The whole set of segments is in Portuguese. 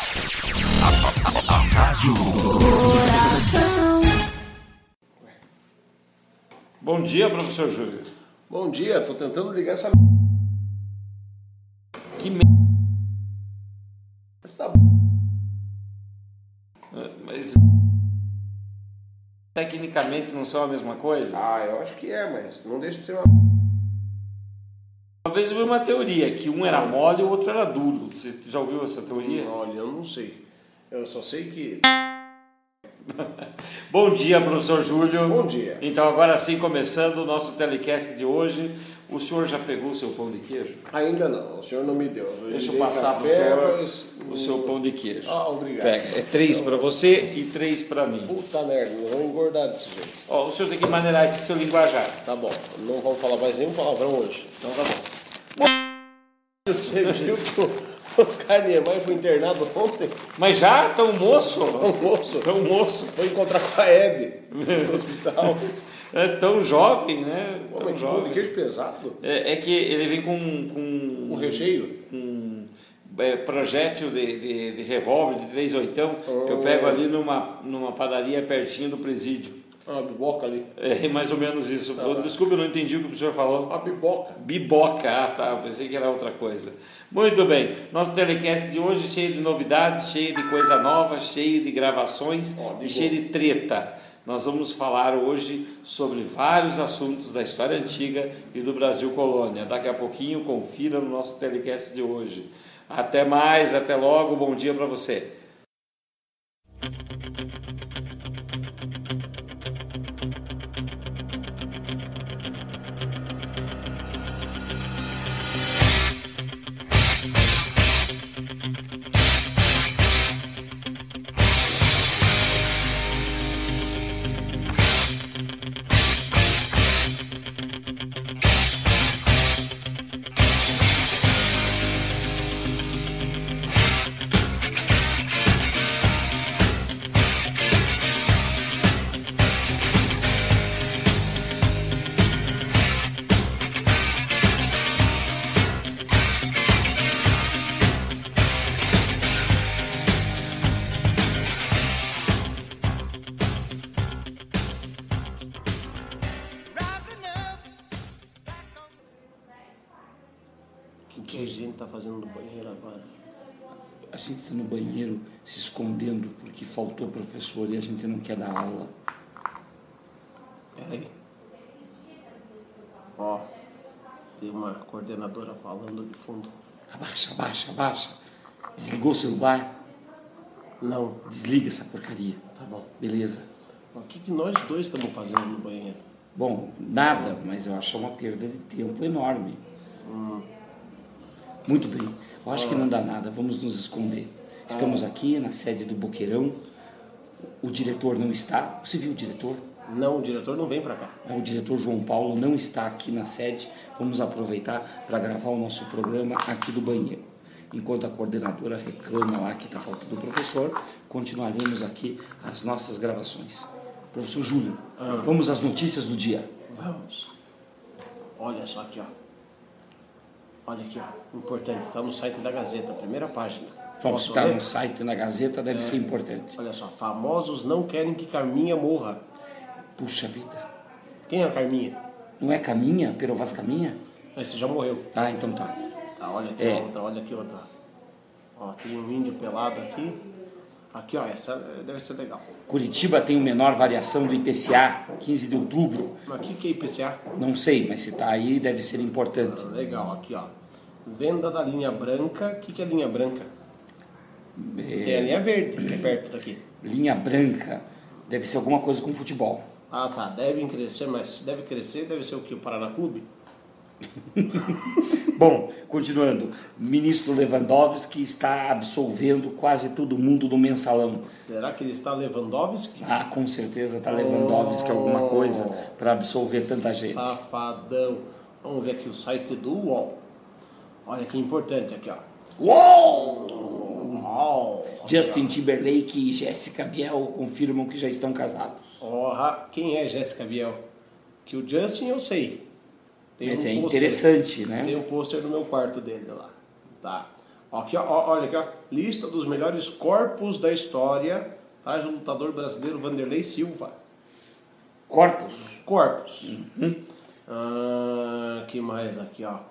Rádio Coração. Bom dia, professor Júlio. Bom dia, tô tentando ligar essa... Que Mas tá bom. Mas tecnicamente não são a mesma coisa? Ah, eu acho que é, mas não deixa de ser uma... Uma vez eu vi uma teoria, que um era mole e o outro era duro. Você já ouviu essa teoria? Olha, eu não sei. Eu só sei que... Bom dia, professor Júlio. Bom dia. Então, agora sim, começando o nosso telecast de hoje. O senhor já pegou o seu pão de queijo? Ainda não, o senhor não me deu. Deixa eu passar para o senhor o seu pão de queijo. Ah, obrigado. Pega. É 3 para você e 3 para mim. Puta merda, não vou engordar desse jeito. Ó, o senhor tem que maneirar esse seu linguajar. Tá bom, não vamos falar mais nenhum palavrão hoje. Então tá bom. Você viu que o Oscar Niemeyer foi internado ontem? Mas já? Tão moço? Tão moço. Foi encontrar com a Hebe no hospital. É tão jovem, né? Pô, Tão mas que pão de queijo pesado. É que ele vem com Um recheio? projétil de revólver de 3/8. Eu pego ali numa padaria pertinho do presídio. Uma biboca ali. É mais ou menos isso. Desculpa, eu não entendi o que o senhor falou. Uma biboca. Biboca, ah tá, eu pensei que era outra coisa. Muito bem, nosso telecast de hoje cheio de novidades, cheio de coisa nova, cheio de gravações e cheio de treta. Nós vamos falar hoje sobre vários assuntos da história antiga e do Brasil colônia. Daqui a pouquinho, confira no nosso telecast de hoje. Até mais, até logo, bom dia para você. O que a gente tá fazendo no banheiro agora? A gente está no banheiro se escondendo porque faltou professor e a gente não quer dar aula. Peraí. Ó, tem uma coordenadora falando de fundo. Abaixa. Desligou o celular? Não. Desliga essa porcaria. Tá bom. Beleza. O que nós dois estamos fazendo no banheiro? Bom, nada, mas eu acho uma perda de tempo enorme. Muito bem. Eu acho que não dá nada. Vamos nos esconder. Estamos aqui na sede do Boqueirão. O diretor não está. Você viu o diretor? Não, o diretor não vem pra cá. O diretor João Paulo não está aqui na sede. Vamos aproveitar para gravar o nosso programa aqui do banheiro. Enquanto a coordenadora reclama lá que está faltando o professor, continuaremos aqui as nossas gravações. Professor Júlio, vamos às notícias do dia. Vamos. Olha só aqui, ó. Olha aqui, ó. Importante. Tá no site da Gazeta, primeira página. Vamos estar no site, na Gazeta, deve ser importante. Olha só. Famosos não querem que Carminha morra. Puxa vida. Quem é a Carminha? Não é Caminha? Perovas Caminha? Esse já morreu. Ah, então tá. Tá, olha aqui outra, olha aqui outra. Ó, tem um índio pelado aqui. Aqui, ó, essa deve ser legal. Curitiba tem o menor variação do IPCA, 15 de outubro. Mas o que é IPCA? Não sei, mas se tá aí deve ser importante. Legal, aqui, ó. Venda da linha branca. O que é linha branca? Tem a linha verde, que é perto daqui. Linha branca deve ser alguma coisa com futebol. Ah, tá. Devem crescer, mas se deve crescer, deve ser o que? O Paraná Clube? Bom, continuando. Ministro Lewandowski está absolvendo quase todo mundo do mensalão. Será que ele está Lewandowski? Ah, com certeza está Lewandowski alguma coisa para absolver tanta gente. Safadão. Vamos ver aqui o site do UOL. Olha que importante aqui, ó. Uou! Justin Timberlake e Jéssica Biel confirmam que já estão casados. Quem é Jéssica Biel? Que o Justin eu sei. Tem Mas um é pôster, interessante, né? Tem um pôster no meu quarto dele lá. Tá. Aqui, ó, olha aqui, ó. Lista dos melhores corpos da história. Traz o lutador brasileiro Vanderlei Silva. Corpos. Corpos. Que mais aqui, ó.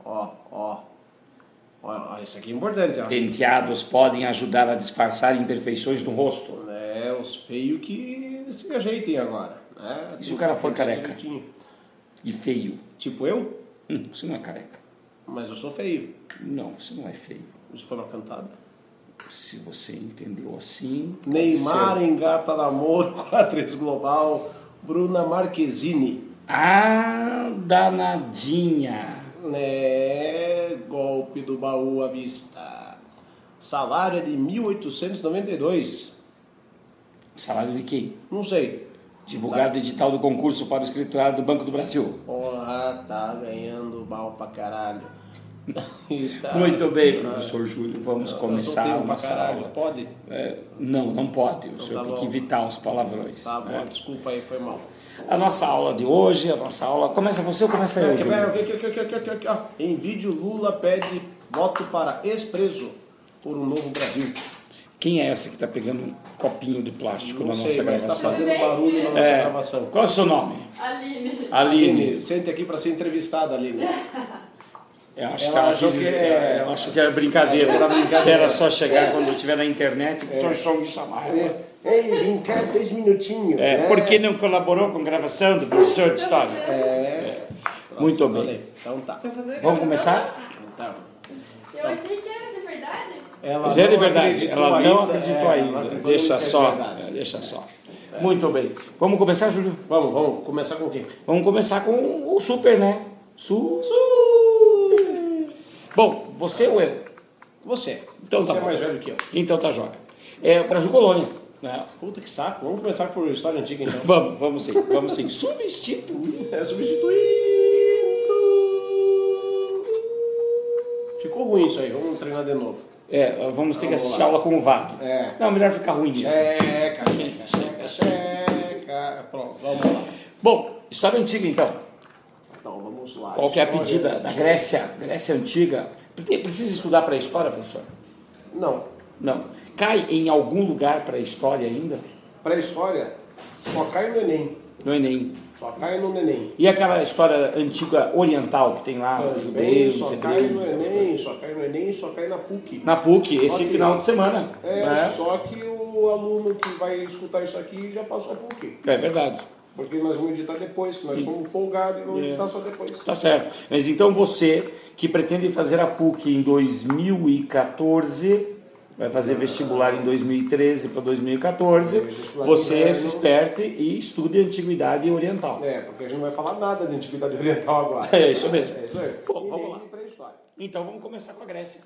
Ó, isso aqui é importante, ó. Penteados podem ajudar a disfarçar imperfeições no rosto. É, os feios que se ajeitem agora. Né? E se o cara for careca? Direitinho. E feio? Tipo eu? Você não é careca. Mas eu sou feio. Não, você não é feio. Isso foi uma cantada. Se você entendeu assim... Neymar engata namoro com a atriz global Bruna Marquezine. Ah, danadinha. Né, golpe do baú à vista. Salário é de 1.892. Salário de quem? Não sei. Divulgado o edital do concurso para o escriturário do Banco do Brasil. Porra, tá ganhando mal pra caralho. Tá. Muito bem, professor Júlio. Vamos começar a pra nossa caralho. aula. Pode? Não pode. O senhor tá tem bom. que evitar os palavrões. Tá bom, né? desculpa aí, foi mal. A nossa aula de hoje, começa você ou começa eu, Júlio? Aqui, ó. Em vídeo, Lula pede voto para ex-preso por um novo Brasil. Quem é essa que está pegando um copinho de plástico Não na sei, nossa mas tá gravação? fazendo barulho na nossa gravação. Qual é o seu nome? Aline. Aline. Sente aqui para ser entrevistada, Aline. Eu acho Ela que ela achou quis- que é- ela achou que era brincadeira. Era brincadeira. Espera só chegar quando estiver na internet que o senhor show me chamar. Ei, vem cá, 2 minutinhos. né? Por que não colaborou com a gravação do professor de história? Muito Nossa, bem. Então tá. Vamos começar? Tá. Eu achei que era de verdade. Ela Mas é de não verdade, acreditou ela não ainda, acreditou ela ainda. acreditou Deixa que é só. verdade. Deixa só. Muito bem. Vamos começar, Júlio? Vamos começar com o quê? Vamos começar com o super, né? Bom, você ou eu? Você. Então Você tá é bom. mais velho que eu. Então tá jóia. É Brasil Colônia. Né? Puta que saco. Vamos começar por história antiga então. Vamos sim. Substituir. É substituindo. Ficou ruim isso aí. Vamos treinar de novo. Vamos ter que Vamos assistir lá. aula com o VAG. É. Não, melhor ficar ruim mesmo. Checa. Pronto, vamos lá. Bom, história antiga então. Então vamos lá. Qual que é a História pedida da antiga. Grécia Antiga? Precisa estudar para a história, professor? Não. Não. Cai em algum lugar para a história ainda? Pré-história só cai no Enem. No Enem. Só cai no Enem. E aquela história antiga oriental que tem lá, Também judeus, só cai hebreus, no aquelas Enem, coisas. só cai no Enem, só cai na PUC. Na PUC, esse Só que- final de semana. Né? Só que o aluno que vai escutar isso aqui já passou a PUC. É verdade. Porque nós vamos editar depois, que nós somos folgados e vamos editar só depois. Tá certo. Mas então você que pretende fazer a PUC em 2014, vai fazer vestibular em 2013 para 2014, Vestibular você inverno. se esperte e estude Antiguidade Oriental. Porque a gente não vai falar nada de antiguidade oriental agora. É isso mesmo. É isso aí. Bom, E vamos nem lá. de pré-história. Então vamos começar com a Grécia.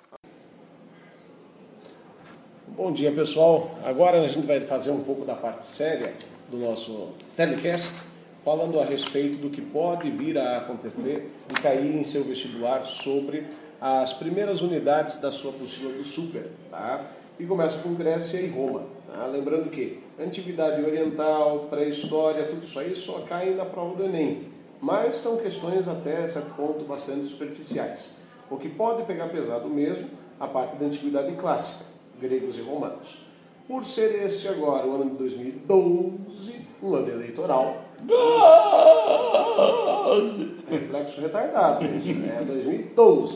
Bom dia, pessoal. Agora a gente vai fazer um pouco da parte séria do nosso telecast, falando a respeito do que pode vir a acontecer e cair em seu vestibular sobre as primeiras unidades da sua apostila do Super, tá? E começa com Grécia e Roma, tá? Lembrando que Antiguidade Oriental, pré-história, tudo isso aí só cai na prova do Enem, mas são questões até certo ponto bastante superficiais. O que pode pegar pesado mesmo, a parte da Antiguidade Clássica, gregos e romanos. Por ser este agora o ano de 2012, um ano eleitoral, reflexo retardado, isso, é 2012.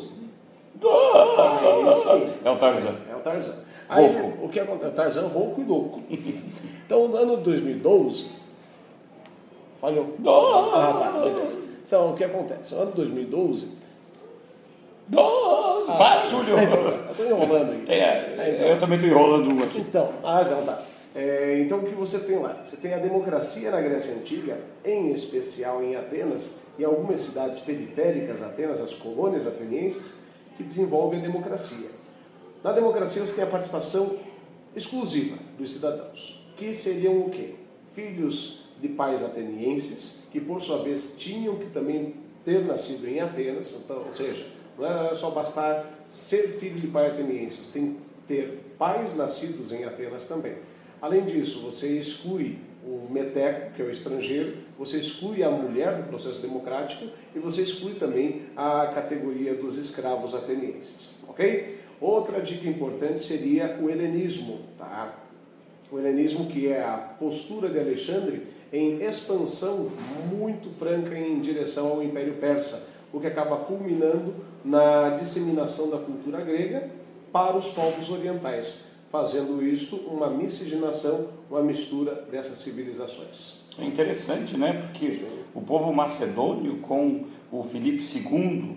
É isso aí. É o Tarzan. É o Tarzan. Aí, Rouco. o que acontece? Tarzan rouco e louco. Então, no ano de 2012... Falhou? Ah, tá, beleza. Então, o que acontece? No ano de 2012... Nossa, para, Júlio! Eu estou enrolando aqui. Eu também estou enrolando um aqui. Então, não tá. Então, o que você tem lá? Você tem a democracia na Grécia Antiga, em especial em Atenas, e algumas cidades periféricas, Atenas, as colônias atenienses, que desenvolvem a democracia. Na democracia, você tem a participação exclusiva dos cidadãos, que seriam o quê? Filhos de pais atenienses, que por sua vez tinham que também ter nascido em Atenas, então, ou seja, não é só bastar ser filho de pai ateniense, você tem que ter pais nascidos em Atenas também. Além disso, você exclui o meteco, que é o estrangeiro, você exclui a mulher do processo democrático e você exclui também a categoria dos escravos atenienses, ok? Outra dica importante seria o helenismo, tá? O helenismo, que é a postura de Alexandre em expansão muito franca em direção ao Império Persa, o que acaba culminando na disseminação da cultura grega para os povos orientais, fazendo isto uma miscigenação, uma mistura dessas civilizações. É interessante, né? Porque o povo macedônio com o Filipe II,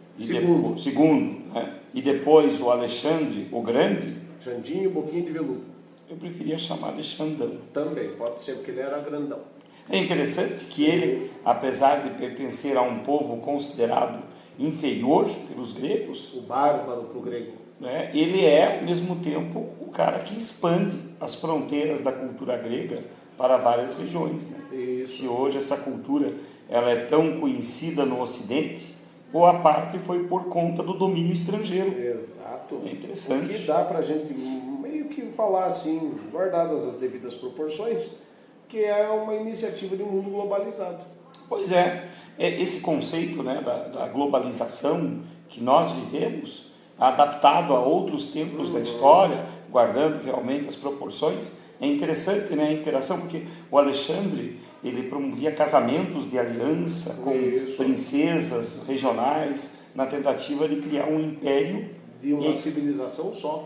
né? E depois o Alexandre o Grande, Xandinho e Boquinha de Veludo. eu preferia chamar de Xandão. Também, pode ser porque ele era grandão. É interessante que ele, apesar de pertencer a um povo considerado inferior pelos gregos, O bárbaro para o grego. né, ele é, ao mesmo tempo, o cara que expande as fronteiras da cultura grega para várias regiões. Né? Isso. Se hoje essa cultura ela é tão conhecida no Ocidente, boa parte foi por conta do domínio estrangeiro. Exato. É interessante. O que dá para a gente meio que falar assim, guardadas as devidas proporções, que é uma iniciativa de um mundo globalizado. Pois é, esse conceito, né, da globalização que nós vivemos, adaptado a outros tempos da história, guardando realmente as proporções, é interessante, né, a interação, porque o Alexandre, ele promovia casamentos de aliança com princesas regionais, na tentativa de criar um império De uma civilização só.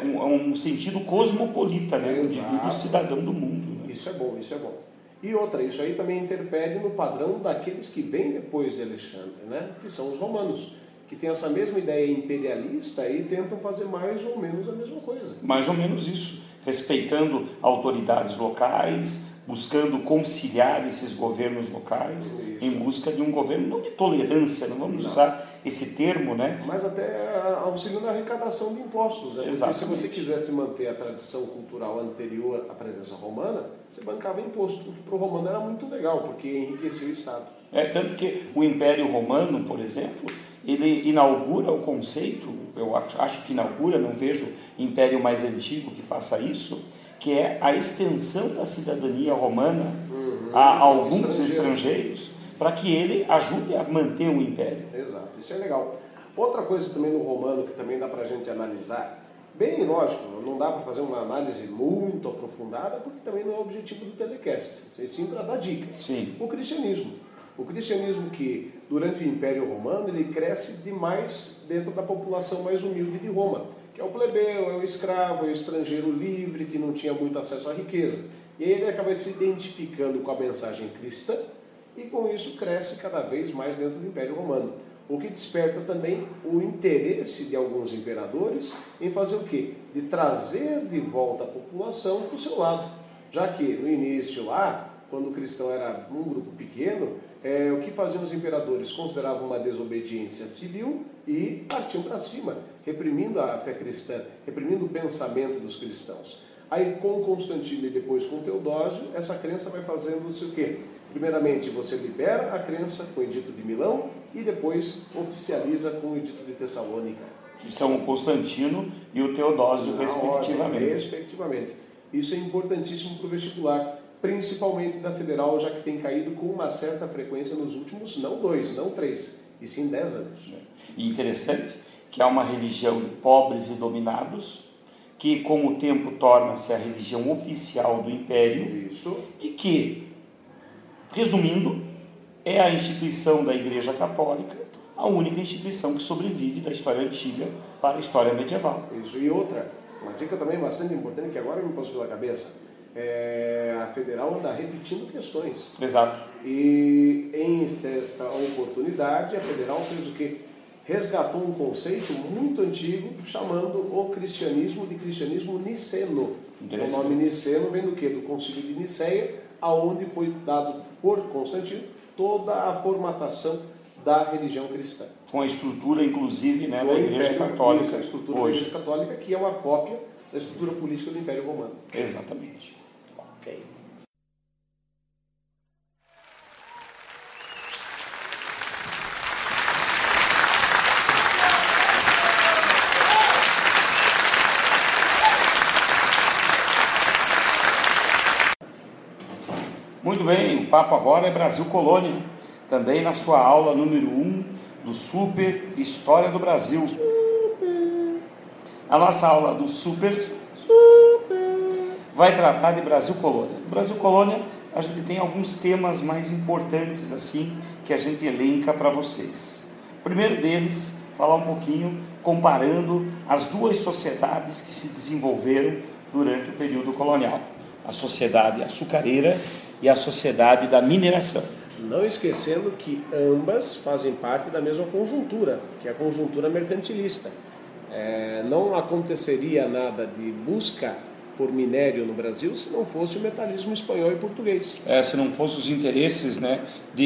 Um sentido cosmopolita, né, o Exato. indivíduo cidadão do mundo. Né? Isso é bom, isso é bom. E outra, isso aí também interfere no padrão daqueles que vêm depois de Alexandre, né? Que são os romanos, que têm essa mesma ideia imperialista e tentam fazer mais ou menos a mesma coisa. Mais ou menos isso, respeitando autoridades locais, buscando conciliar esses governos locais, em busca de um governo não de tolerância, não vamos usar esse termo, né? Mas até auxiliando na arrecadação de impostos, né? Porque Exatamente. se você quisesse manter a tradição cultural anterior à presença romana, você bancava imposto, o que para o romano era muito legal, porque enriquecia o Estado. Tanto que o Império Romano, por exemplo, ele inaugura o conceito, eu acho que inaugura, não vejo império mais antigo que faça isso, que é a extensão da cidadania romana a alguns estrangeiros, para que ele ajude a manter o império. Exato, isso é legal. Outra coisa também no romano que também dá para a gente analisar, bem lógico, não dá para fazer uma análise muito aprofundada, porque também não é o objetivo do telecast, sim para dar dicas. Sim. O cristianismo. O cristianismo que, durante o Império Romano, ele cresce demais dentro da população mais humilde de Roma, que é o plebeu, é o escravo, é o estrangeiro livre, que não tinha muito acesso à riqueza. E aí ele acaba se identificando com a mensagem cristã, e com isso cresce cada vez mais dentro do Império Romano. O que desperta também o interesse de alguns imperadores em fazer o quê? De trazer de volta a população para o seu lado. Já que no início lá, quando o cristão era um grupo pequeno, o que faziam os imperadores? Consideravam uma desobediência civil e partiam para cima, reprimindo a fé cristã, reprimindo o pensamento dos cristãos. Aí com Constantino e depois com Teodósio, essa crença vai fazendo-se o quê? Primeiramente, você libera a crença com o Edito de Milão e depois oficializa com o Edito de Tessalônica. Que são o Constantino e o Teodósio, respectivamente. Respectivamente. Isso é importantíssimo para o vestibular, principalmente da Federal, já que tem caído com uma certa frequência nos últimos, não 2, não 3, e sim 10 anos. E interessante que há uma religião de pobres e dominados, que com o tempo torna-se a religião oficial do Império. Isso. E que, resumindo, é a instituição da Igreja Católica, a única instituição que sobrevive da história antiga para a história medieval. Isso. E outra, uma dica também bastante importante, que agora me passou pela cabeça, a Federal anda repetindo questões. Exato. E em certa oportunidade, a Federal fez o quê? Resgatou um conceito muito antigo, chamando o cristianismo de cristianismo niceno. O nome niceno vem do quê? Do Concílio de Niceia, aonde foi dado por Constantino toda a formatação da religião cristã. Com a estrutura, inclusive, né, da Igreja Católica. Isso, a estrutura da Igreja Católica, que é uma cópia da estrutura política do Império Romano. Exatamente. Ok. Muito bem, o papo agora é Brasil Colônia, também na sua aula número 1 do Super História do Brasil. A nossa aula do Super vai tratar de Brasil Colônia. Brasil Colônia, a gente tem alguns temas mais importantes assim que a gente elenca para vocês. O primeiro deles, falar um pouquinho comparando as duas sociedades que se desenvolveram durante o período colonial. A sociedade açucareira e a sociedade da mineração. Não esquecendo que ambas fazem parte da mesma conjuntura, que é a conjuntura mercantilista. Não aconteceria nada de busca por minério no Brasil se não fosse o metalismo espanhol e português. Se não fossem os interesses, né,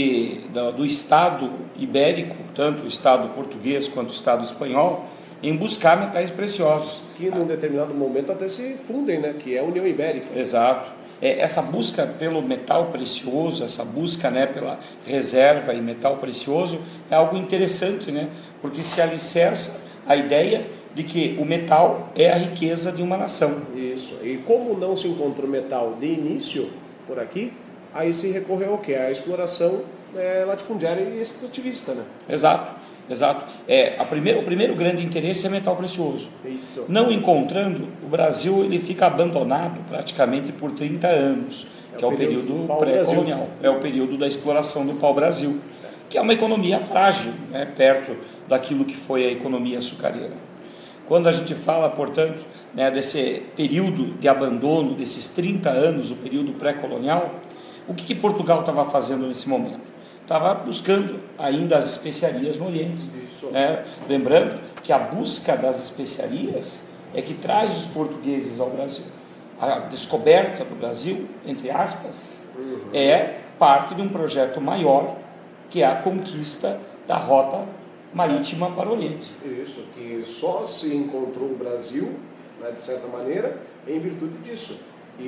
do Estado ibérico, tanto o Estado português quanto o Estado espanhol, em buscar metais preciosos. Que num determinado momento até se fundem, né, que é a União Ibérica. Exato. Essa busca pelo metal precioso, essa busca, né, pela reserva em metal precioso é algo interessante, né, porque se alicerça a ideia de que o metal é a riqueza de uma nação. Isso. E como não se encontrou metal de início por aqui, aí se recorreu ao quê? A exploração latifundiária e extrativista, né? Exato, exato. O primeiro grande interesse é metal precioso. Isso. Não encontrando, o Brasil ele fica abandonado praticamente por 30 anos, que é o período pré-colonial. É o período da exploração do pau-brasil, que é uma economia frágil, né, perto daquilo que foi a economia açucareira. Quando a gente fala, portanto, né, desse período de abandono, desses 30 anos, o período pré-colonial, o que Portugal estava fazendo nesse momento? Estava buscando ainda as especiarias no Oriente. Né? Lembrando que a busca das especiarias é que traz os portugueses ao Brasil. A descoberta do Brasil, entre aspas, é parte de um projeto maior, que é a conquista da rota marítima para o Oriente. Isso, que só se encontrou o Brasil, né, de certa maneira, em virtude disso.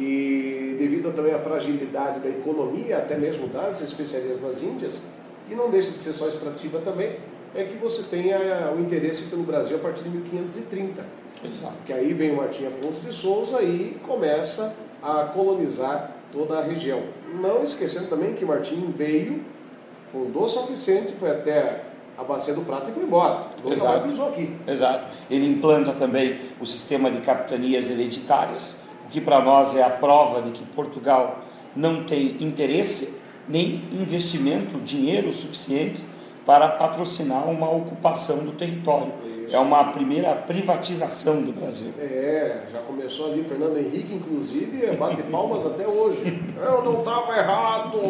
E devido também à fragilidade da economia, até mesmo das especiarias nas Índias, e não deixa de ser só extrativa também, é que você tenha o interesse pelo Brasil a partir de 1530. Exato. Que aí vem o Martim Afonso de Souza e começa a colonizar toda a região. Não esquecendo também que Martim veio, fundou São Vicente, foi até a Bacia do Prata e foi embora. Nunca mais pisou aqui. Exato. Ele implanta também o sistema de capitanias hereditárias, o que para nós é a prova de que Portugal não tem interesse nem investimento, dinheiro suficiente para patrocinar uma ocupação do território. Isso. É uma primeira privatização do Brasil. Já começou ali, Fernando Henrique, inclusive, bate palmas até hoje. Eu não estava errado!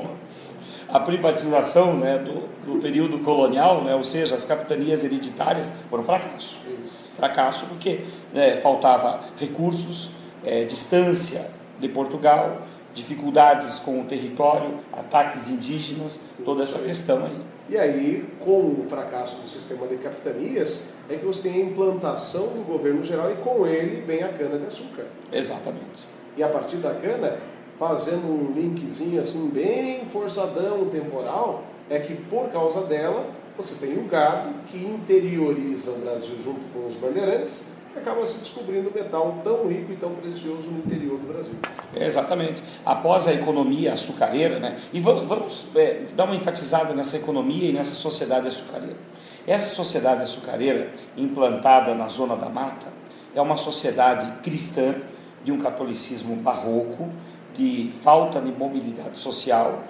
A privatização, né, do período colonial, né, ou seja, as capitanias hereditárias, foram fracasso. Isso. Fracasso porque faltava recursos, distância de Portugal, dificuldades com o território, ataques indígenas, toda essa questão aí. E aí, com o fracasso do sistema de capitanias, é que você tem a implantação do governo geral e com ele vem a cana-de-açúcar. Exatamente. E a partir da cana, fazendo um linkzinho assim bem forçadão, temporal, é que por causa dela você tem o gado que interioriza o Brasil junto com os bandeirantes, que acaba se descobrindo metal tão rico e tão precioso no interior do Brasil. Exatamente. Após a economia açucareira, né, e vamos dar uma enfatizada nessa economia e nessa sociedade açucareira. Essa sociedade açucareira, implantada na Zona da Mata, é uma sociedade cristã, de um catolicismo barroco, de falta de mobilidade social,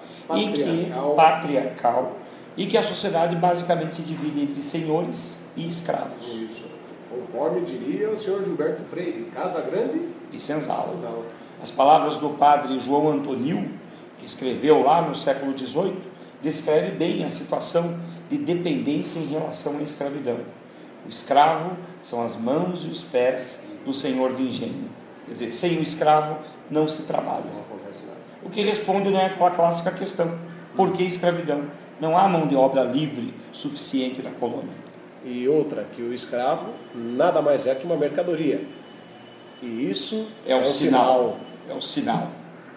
patriarcal, e que a sociedade basicamente se divide entre senhores e escravos. Isso. Conforme diria o senhor Gilberto Freire, Casa Grande e Senzala. As palavras do padre João Antonil, que escreveu lá no século XVIII, descreve bem a situação de dependência em relação à escravidão. O escravo são as mãos e os pés do senhor de engenho. Quer dizer, sem o escravo não se trabalha. Não acontece nada. O que responde, né, àquela clássica questão: por que escravidão? Não há mão de obra livre suficiente na colônia. E outra, que o escravo nada mais é que uma mercadoria. E isso é o sinal. É o sinal.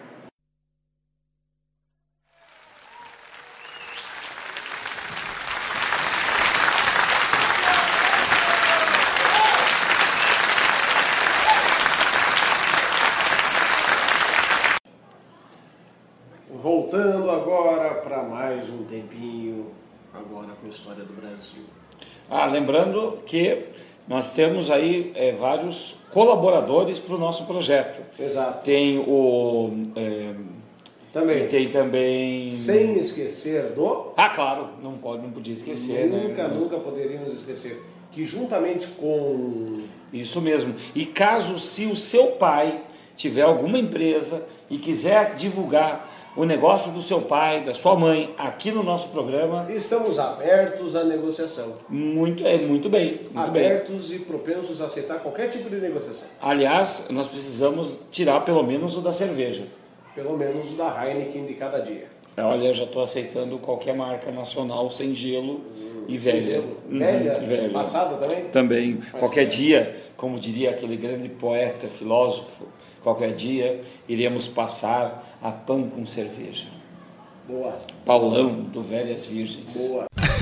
Voltando agora para mais um tempinho, agora com a história do Brasil. Lembrando que nós temos aí vários colaboradores para o nosso projeto. Exato. Tem o... Também. Tem também... Sem esquecer do... Ah, claro, não podia esquecer, Nunca poderíamos esquecer. Que juntamente com... Isso mesmo. E caso se o seu pai tiver alguma empresa e quiser divulgar o negócio do seu pai, da sua mãe, aqui no nosso programa... Estamos abertos à negociação. Muito bem. Abertos e propensos a aceitar qualquer tipo de negociação. Aliás, nós precisamos tirar pelo menos o da cerveja. Pelo menos o da Heineken de cada dia. Olha, eu já estou aceitando qualquer marca nacional sem gelo e velha. Velha? Passada também? Também. Qualquer dia, como diria aquele grande poeta, filósofo, qualquer dia iremos passar a pão com cerveja. Boa. Paulão, do Velhas Virgens. Boa.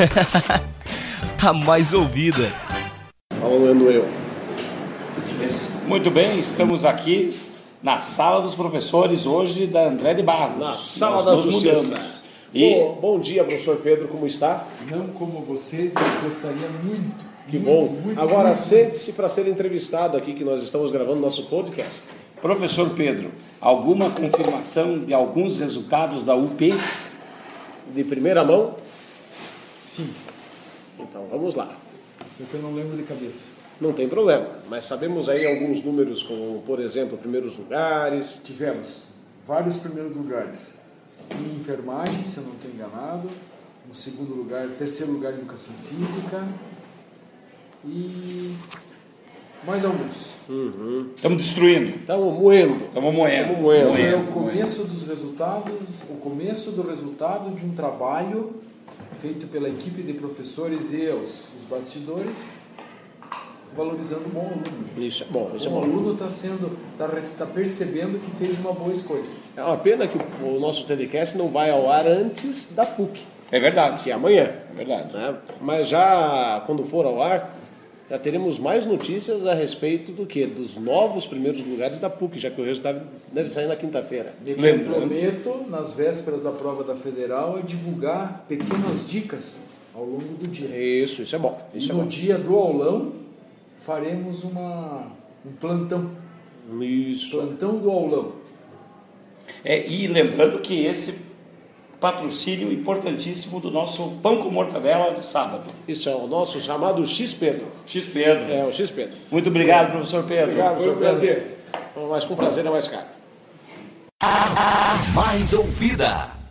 A mais ouvida. Falando eu. Muito bem, estamos aqui na Sala dos Professores, hoje da André de Barros. Na Sala Nós da nos Justiça. mudamos. E Bom dia, professor Pedro, como está? Não como vocês, mas gostaria muito. Que muito, bom. muito, Agora muito. sente-se para ser entrevistado aqui, que nós estamos gravando nosso podcast. professor Pedro, alguma confirmação de alguns resultados da UP? De primeira mão? Sim, Então vamos lá. só que eu não lembro de cabeça. Não tem problema, mas sabemos aí alguns números, como por exemplo, primeiros lugares. Tivemos vários primeiros lugares em enfermagem, se eu não estou enganado. No segundo lugar, terceiro lugar em educação física. E mais alguns. Estamos destruindo. Estamos moendo. Estamos moendo. Estamos moendo. Isso é o começo dos resultados, o começo do resultado de um trabalho feito pela equipe de professores e os bastidores, valorizando o bom aluno. Isso é bom, isso é O bom. aluno está percebendo que fez uma boa escolha. É uma pena que o nosso telecast não vai ao ar antes da PUC, É verdade. que é amanhã. É verdade. Né? Mas já quando for ao ar, já teremos mais notícias a respeito do que? Dos novos primeiros lugares da PUC, já que o resultado deve sair na quinta-feira. Eu Lembrando. prometo, nas vésperas da prova da Federal, divulgar pequenas dicas ao longo do dia. Isso é bom. E Isso é no bom. dia do aulão, faremos um plantão. Isso. Plantão do aulão. E lembrando que esse patrocínio importantíssimo do nosso pão com mortadela do sábado. Isso é o nosso chamado X Pedro. X Pedro. É o X Pedro. Muito obrigado, professor Pedro. Obrigado, Foi um prazer. Mas com prazer é mais caro. Mais ouvida.